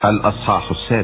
الأصحاح 6.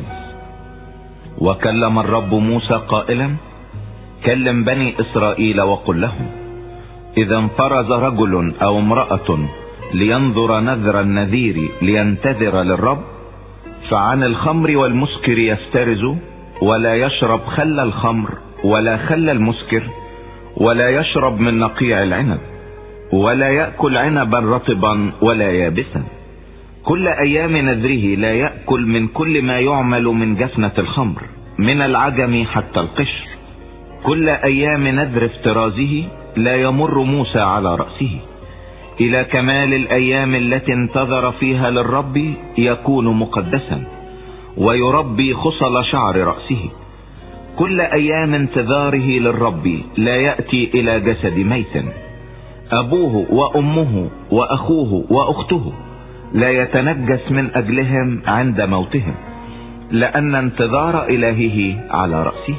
وكلم الرب موسى قائلا: كلم بني إسرائيل وقل لهم: إذا انفرز رجل أو امرأة لينظر نذر النذير لينتذر للرب، فعن الخمر والمسكر يفترز، ولا يشرب خل الخمر ولا خل المسكر، ولا يشرب من نقيع العنب، ولا يأكل عنبا رطبا ولا يابسا. كل أيام نذره لا يأكل من كل ما يعمل من جفنة الخمر، من العجم حتى القشر. كل أيام نذر افترازه لا يمر موسى على رأسه، إلى كمال الأيام التي انتظر فيها للرب يكون مقدسا، ويربي خصل شعر رأسه. كل أيام انتظاره للرب لا يأتي إلى جسد ميت، أبوه وأمه وأخوه وأخته لا يتنجس من أجلهم عند موتهم، لأن انتظار إلهه على رأسه.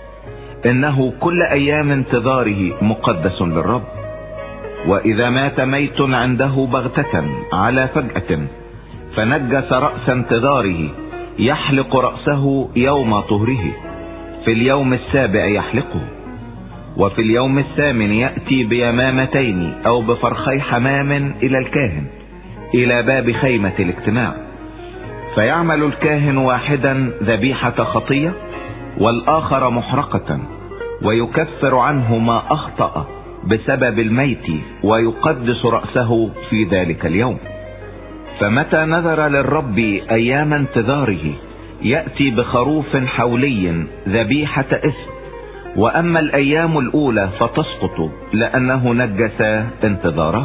إنه كل أيام انتظاره مقدس للرب. وإذا مات ميت عنده بغتة على فجأة فنجس رأس انتظاره، يحلق رأسه يوم طهره، في اليوم السابع يحلقه. وفي اليوم الثامن يأتي بيمامتين أو بفرخي حمام إلى الكاهن إلى باب خيمة الاجتماع، فيعمل الكاهن واحدا ذبيحة خطية والآخر محرقة، ويكفر عنه ما أخطأ بسبب الميت، ويقدس رأسه في ذلك اليوم. فمتى نذر للرب أيام انتظاره يأتي بخروف حولي ذبيحة إثم، وأما الأيام الأولى فتسقط لأنه نجس انتظاره.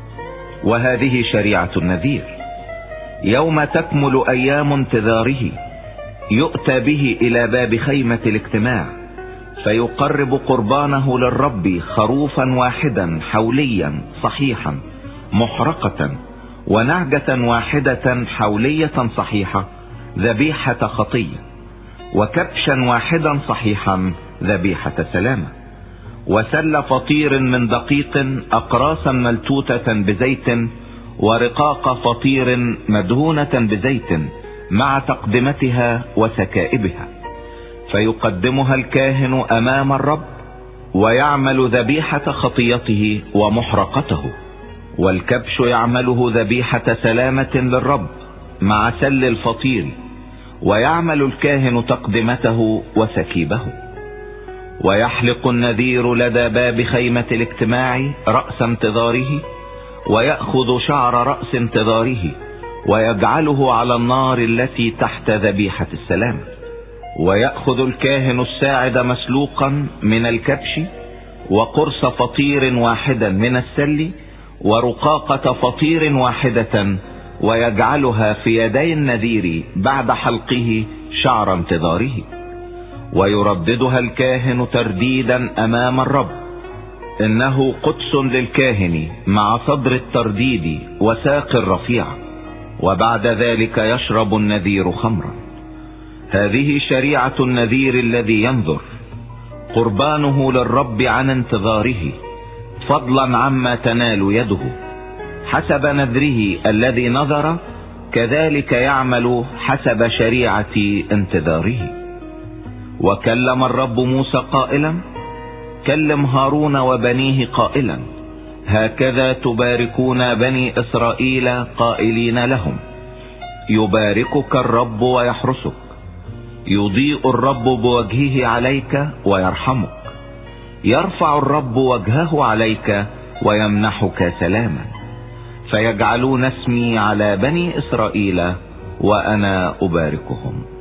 وهذه شريعة النذير: يوم تكمل أيام انتظاره يؤتى به إلى باب خيمة الاجتماع، فيقرب قربانه للرب خروفا واحدا حوليا صحيحا محرقة، ونعجة واحدة حولية صحيحة ذبيحة خطية، وكبشا واحدا صحيحا ذبيحة سلامة، وسل فطير من دقيق أقراصا ملتوتة بزيت، ورقاق فطير مدهونة بزيت مع تقدمتها وسكائبها، فيقدمها الكاهن أمام الرب، ويعمل ذبيحة خطيته ومحرقته. والكبش يعمله ذبيحة سلامة للرب مع سل الفطير، ويعمل الكاهن تقدمته وسكيبه. ويحلق النذير لدى باب خيمة الاجتماع رأس انتظاره، ويأخذ شعر رأس انتظاره ويجعله على النار التي تحت ذبيحة السلام. ويأخذ الكاهن الساعد مسلوقا من الكبش، وقرص فطير واحدا من السل، ورقاقة فطير واحدة، ويجعلها في يدي النذير بعد حلقه شعر انتظاره. ويرددها الكاهن ترديدا أمام الرب، إنه قدس للكاهن مع صدر الترديد وساق الرفيع، وبعد ذلك يشرب النذير خمرا. هذه شريعة النذير الذي ينذر، قربانه للرب عن انتظاره، فضلا عما تنال يده. حسب نذره الذي نذر كذلك يعمل حسب شريعة انتظاره. وكلم الرب موسى قائلا: كلم هارون وبنيه قائلا: هكذا تباركون بني إسرائيل قائلين لهم: يباركك الرب ويحرسك، يضيء الرب بوجهه عليك ويرحمك، يرفع الرب وجهه عليك ويمنحك سلاما. فيجعلون اسمي على بني إسرائيل وأنا أباركهم.